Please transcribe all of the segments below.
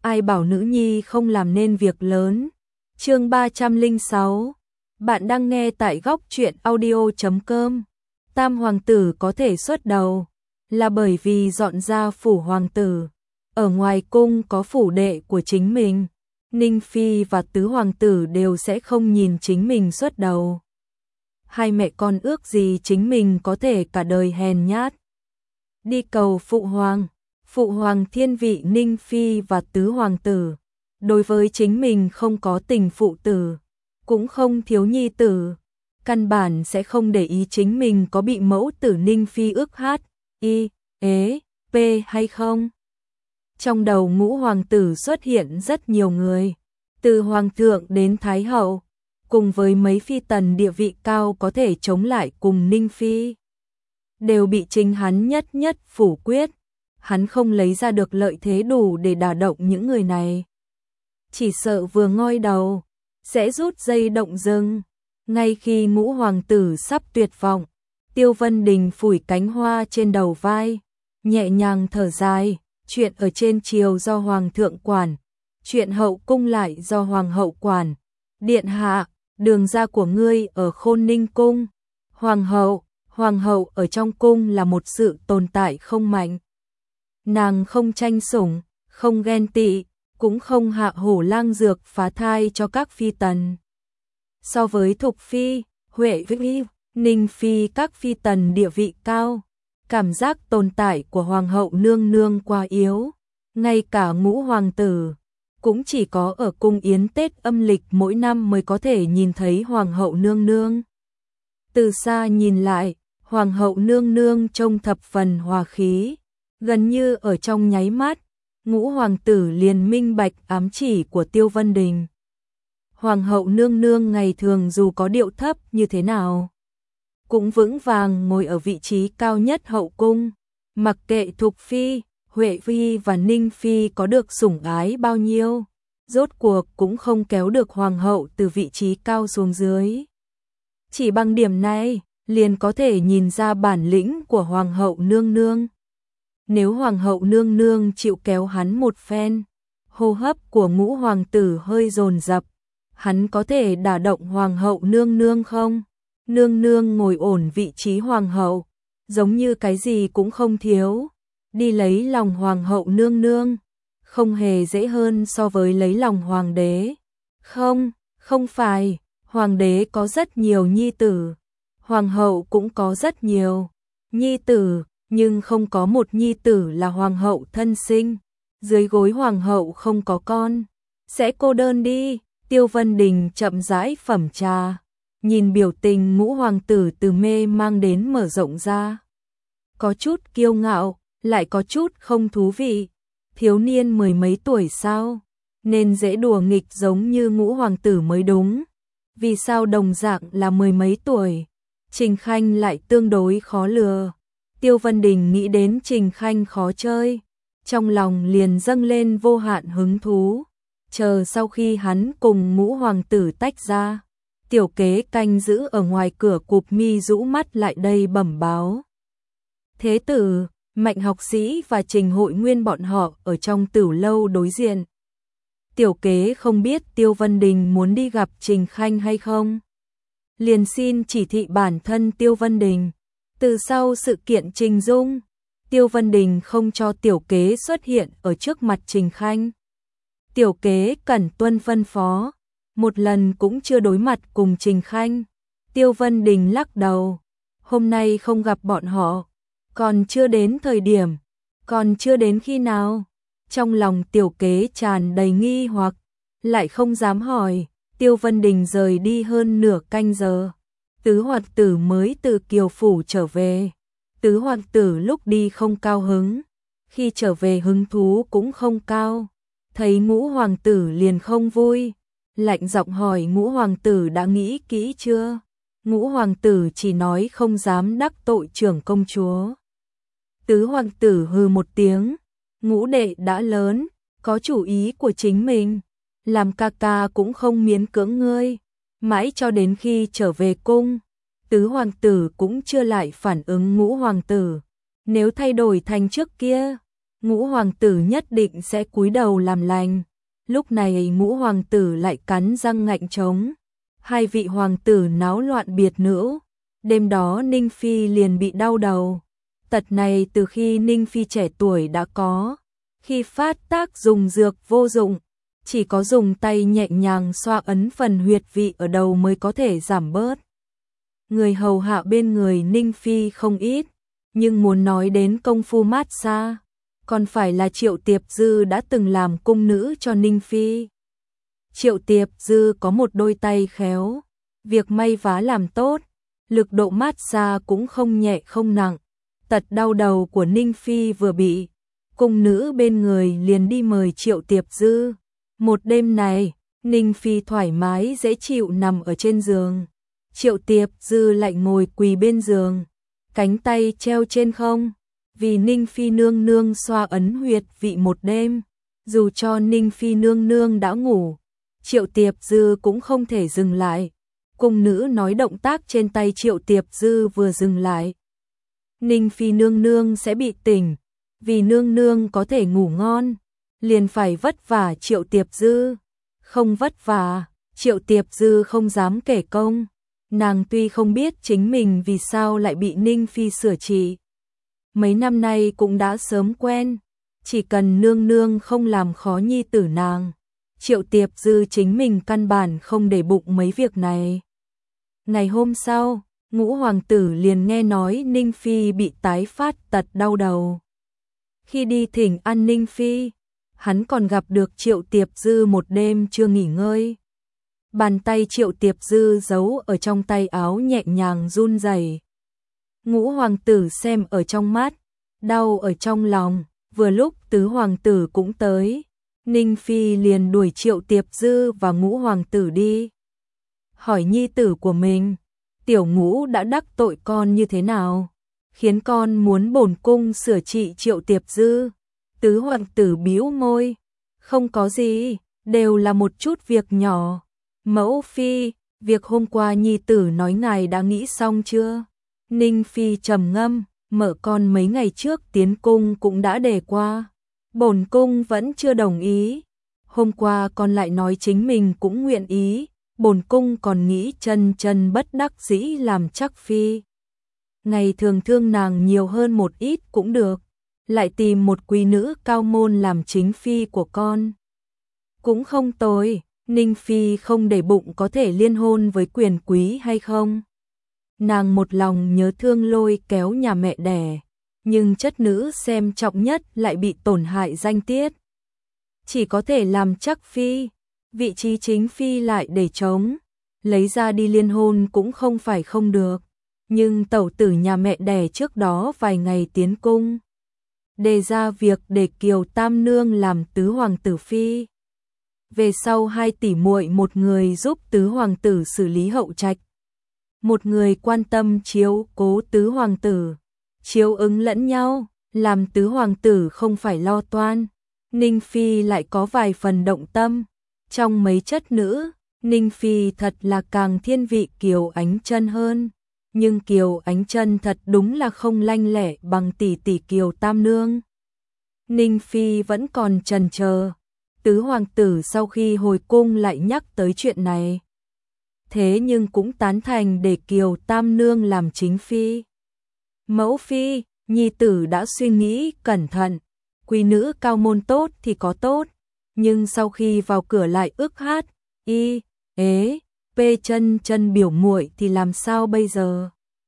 ai bảo nữ nhi không làm nên việc lớn. Chương 306. Bạn đang nghe tại góc truyện audio.com. Tam hoàng tử có thể xuất đầu là bởi vì dọn ra phủ hoàng tử. Ở ngoài cung có phủ đệ của chính mình, Ninh Phi và tứ hoàng tử đều sẽ không nhìn chính mình xuất đầu. Hai mẹ con ước gì chính mình có thể cả đời hèn nhát. Đi cầu phụ hoàng thiên vị Ninh Phi và tứ hoàng tử. Đối với chính mình không có tình phụ tử, cũng không thiếu nhi tử, căn bản sẽ không để ý chính mình có bị mẫu tử Ninh Phi ức hát, y, ế, p hay không. Trong đầu ngũ hoàng tử xuất hiện rất nhiều người, từ hoàng thượng đến thái hậu, cùng với mấy phi tần địa vị cao có thể chống lại cùng Ninh Phi. Đều bị chính hắn nhất nhất phủ quyết, hắn không lấy ra được lợi thế đủ để đả động những người này. Chỉ sợ vừa ngoi đầu, sẽ rút dây động rừng. Ngay khi ngũ hoàng tử sắp tuyệt vọng, Tiêu Vân Đình phủi cánh hoa trên đầu vai, nhẹ nhàng thở dài, chuyện ở trên triều do hoàng thượng quản, chuyện hậu cung lại do hoàng hậu quản. Điện hạ, đường ra của ngươi ở Khôn Ninh cung. Hoàng hậu ở trong cung là một sự tồn tại không mạnh. Nàng không tranh sủng, không ghen tị, cũng không hạ hổ lang dược phá thai cho các phi tần. So với Thục Phi, Huệ Phi, Ninh Phi các phi tần địa vị cao, cảm giác tồn tại của hoàng hậu nương nương quá yếu. Ngay cả ngũ hoàng tử, cũng chỉ có ở cung yến Tết âm lịch mỗi năm mới có thể nhìn thấy hoàng hậu nương nương. Từ xa nhìn lại, hoàng hậu nương nương trông thập phần hòa khí, gần như ở trong nháy mắt, ngũ hoàng tử liền minh bạch ám chỉ của Tiêu Vân Đình. Hoàng hậu nương nương ngày thường dù có điệu thấp như thế nào, cũng vững vàng ngồi ở vị trí cao nhất hậu cung, mặc kệ Thục Phi, Huệ Phi và Ninh Phi có được sủng ái bao nhiêu, rốt cuộc cũng không kéo được hoàng hậu từ vị trí cao xuống dưới. Chỉ bằng điểm này, liền có thể nhìn ra bản lĩnh của hoàng hậu nương nương. Nếu hoàng hậu nương nương chịu kéo hắn một phen, hô hấp của ngũ hoàng tử hơi dồn dập, hắn có thể đả động hoàng hậu nương nương không? Nương nương ngồi ổn vị trí hoàng hậu, giống như cái gì cũng không thiếu, đi lấy lòng hoàng hậu nương nương, không hề dễ hơn so với lấy lòng hoàng đế. Không phải, hoàng đế có rất nhiều nhi tử, hoàng hậu cũng có rất nhiều nhi tử, nhưng không có một nhi tử là hoàng hậu thân sinh. Dưới gối hoàng hậu không có con, sẽ cô đơn đi. Tiêu Vân Đình chậm rãi phẩm trà, nhìn biểu tình ngũ hoàng tử từ mê mang đến mở rộng ra. Có chút kiêu ngạo, lại có chút không thú vị. Thiếu niên mười mấy tuổi sao, nên dễ đùa nghịch giống như ngũ hoàng tử mới đúng. Vì sao đồng dạng là mười mấy tuổi, Trình Khanh lại tương đối khó lừa. Tiêu Vân Đình nghĩ đến Trình Khanh khó chơi, trong lòng liền dâng lên vô hạn hứng thú. Chờ sau khi hắn cùng ngũ hoàng tử tách ra, tiểu kế canh giữ ở ngoài cửa cụp mi rũ mắt lại đây bẩm báo. Thế tử, Mạnh học sĩ và Trình Hội Nguyên bọn họ ở trong Tửu lâu đối diện. Tiểu kế không biết Tiêu Vân Đình muốn đi gặp Trình Khanh hay không, liền xin chỉ thị bản thân Tiêu Vân Đình. Từ sau sự kiện Trình Dung, Tiêu Vân Đình không cho tiểu kế xuất hiện ở trước mặt Trình Khanh. Tiểu kế cẩn tuân phân phó, một lần cũng chưa đối mặt cùng Trình Khanh. Tiêu Vân Đình lắc đầu, hôm nay không gặp bọn họ, còn chưa đến thời điểm, còn chưa đến khi nào. Trong lòng tiểu kế tràn đầy nghi hoặc, lại không dám hỏi. Tiêu Vân Đình rời đi hơn nửa canh giờ, tứ hoàng tử mới từ Kiều phủ trở về. Tứ hoàng tử lúc đi không cao hứng, khi trở về hứng thú cũng không cao. Thấy ngũ hoàng tử liền không vui, lạnh giọng hỏi ngũ hoàng tử đã nghĩ kỹ chưa? Ngũ hoàng tử chỉ nói không dám đắc tội trưởng công chúa. Tứ hoàng tử hừ một tiếng, ngũ đệ đã lớn, có chủ ý của chính mình, làm ca ca cũng không miễn cưỡng ngươi. Mãi cho đến khi trở về cung, tứ hoàng tử cũng chưa lại phản ứng ngũ hoàng tử. Nếu thay đổi thành trước kia, Ngũ hoàng tử nhất định sẽ cúi đầu làm lành. Lúc này Ngũ hoàng tử lại cắn răng ngạnh trống. Hai vị hoàng tử náo loạn biệt nữ. Đêm đó Ninh Phi liền bị đau đầu. Tật này từ khi Ninh Phi trẻ tuổi đã có. Khi phát tác dùng dược vô dụng, chỉ có dùng tay nhẹ nhàng xoa ấn phần huyệt vị ở đầu mới có thể giảm bớt. Người hầu hạ bên người Ninh Phi không ít, nhưng muốn nói đến công phu massage, còn phải là Triệu Tiệp Dư đã từng làm cung nữ cho Ninh Phi. Triệu Tiệp Dư có một đôi tay khéo, việc may vá làm tốt, lực độ massage cũng không nhẹ không nặng. Tật đau đầu của Ninh Phi vừa bị, cung nữ bên người liền đi mời Triệu Tiệp Dư. Một đêm này, Ninh Phi thoải mái dễ chịu nằm ở trên giường. Triệu Tiệp Dư lại ngồi quỳ bên giường, cánh tay treo trên không. Vì Ninh Phi nương nương xoa ấn huyệt vị một đêm, dù cho Ninh Phi nương nương đã ngủ, Triệu Tiệp Dư cũng không thể dừng lại. Cung nữ nói động tác trên tay Triệu Tiệp Dư vừa dừng lại, Ninh Phi nương nương sẽ bị tỉnh, vì nương nương có thể ngủ ngon, liền phải vất vả Triệu Tiệp Dư. Không vất vả, Triệu Tiệp Dư không dám kể công. Nàng tuy không biết chính mình vì sao lại bị Ninh Phi sửa trị. Mấy năm nay cũng đã sớm quen, chỉ cần nương nương không làm khó nhi tử nàng. Triệu Tiệp Dư chính mình căn bản không để bụng mấy việc này. Ngày hôm sau, Ngũ hoàng tử liền nghe nói Ninh Phi bị tái phát tật đau đầu. Khi đi thỉnh an Ninh Phi, hắn còn gặp được Triệu Tiệp Dư một đêm chưa nghỉ ngơi. Bàn tay Triệu Tiệp Dư giấu ở trong tay áo nhẹ nhàng run rẩy. Ngũ hoàng tử xem ở trong mắt, đau ở trong lòng. Vừa lúc tứ hoàng tử cũng tới, Ninh Phi liền đuổi Triệu Tiệp Dư và Ngũ hoàng tử đi. Hỏi nhi tử của mình, tiểu Ngũ đã đắc tội con như thế nào, khiến con muốn bổn cung sửa trị Triệu Tiệp Dư. Tứ hoàng tử bĩu môi, không có gì, đều là một chút việc nhỏ. Mẫu phi, việc hôm qua nhi tử nói ngài đã nghĩ xong chưa? Ninh Phi trầm ngâm, mợ con mấy ngày trước tiến cung cũng đã đề qua, bổn cung vẫn chưa đồng ý. Hôm qua con lại nói chính mình cũng nguyện ý, bổn cung còn nghĩ chân chân bất đắc dĩ làm chắc phi. Ngày thường thương nàng nhiều hơn một ít cũng được, lại tìm một quý nữ cao môn làm chính phi của con. Cũng không tồi. Ninh Phi không để bụng có thể liên hôn với quyền quý hay không. Nàng một lòng nhớ thương lôi kéo nhà mẹ đẻ, nhưng chất nữ xem trọng nhất lại bị tổn hại danh tiết. Chỉ có thể làm chắc phi, vị trí chính phi lại để trống, lấy ra đi liên hôn cũng không phải không được. Nhưng tẩu tử nhà mẹ đẻ trước đó vài ngày tiến cung, đề ra việc để Kiều Tam Nương làm tứ hoàng tử phi. Về sau hai tỷ muội, một người giúp tứ hoàng tử xử lý hậu trạch, một người quan tâm chiếu cố tứ hoàng tử, chiếu ứng lẫn nhau, làm tứ hoàng tử không phải lo toan. Ninh Phi lại có vài phần động tâm. Trong mấy chất nữ, Ninh Phi thật là càng thiên vị Kiều Ánh Chân hơn, nhưng Kiều Ánh Chân thật đúng là không lanh lẹ bằng tỷ tỷ Kiều Tam Nương. Ninh Phi vẫn còn chần chờ. Tứ hoàng tử sau khi hồi cung lại nhắc tới chuyện này, thế nhưng cũng tán thành để Kiều Tam Nương làm chính phi. Mẫu phi, nhi tử đã suy nghĩ cẩn thận, quý nữ cao môn tốt thì có tốt, nhưng sau khi vào cửa lại ức hát, y, ế, pê chân chân biểu muội thì làm sao bây giờ?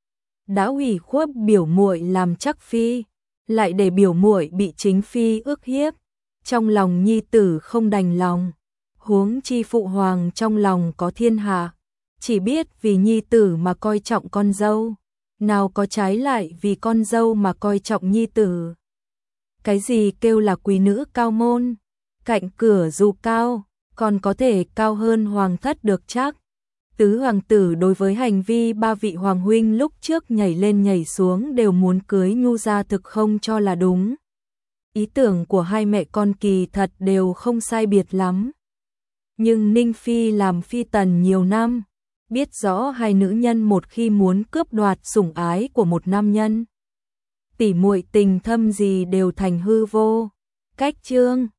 Đã ủy khuất biểu muội làm chắc phi, lại để biểu muội bị chính phi ức hiếp. Trong lòng nhi tử không đành lòng, huống chi phụ hoàng trong lòng có thiên hạ, chỉ biết vì nhi tử mà coi trọng con dâu, nào có trái lại vì con dâu mà coi trọng nhi tử. Cái gì kêu là quý nữ cao môn, cạnh cửa dù cao, còn có thể cao hơn hoàng thất được chắc. Tứ hoàng tử đối với hành vi ba vị hoàng huynh lúc trước nhảy lên nhảy xuống đều muốn cưới nhu gia thực không cho là đúng. Ý tưởng của hai mẹ con kỳ thật đều không sai biệt lắm. Nhưng Ninh Phi làm phi tần nhiều năm, biết rõ hai nữ nhân một khi muốn cướp đoạt sủng ái của một nam nhân, tỉ muội tình thâm gì đều thành hư vô. Cách chương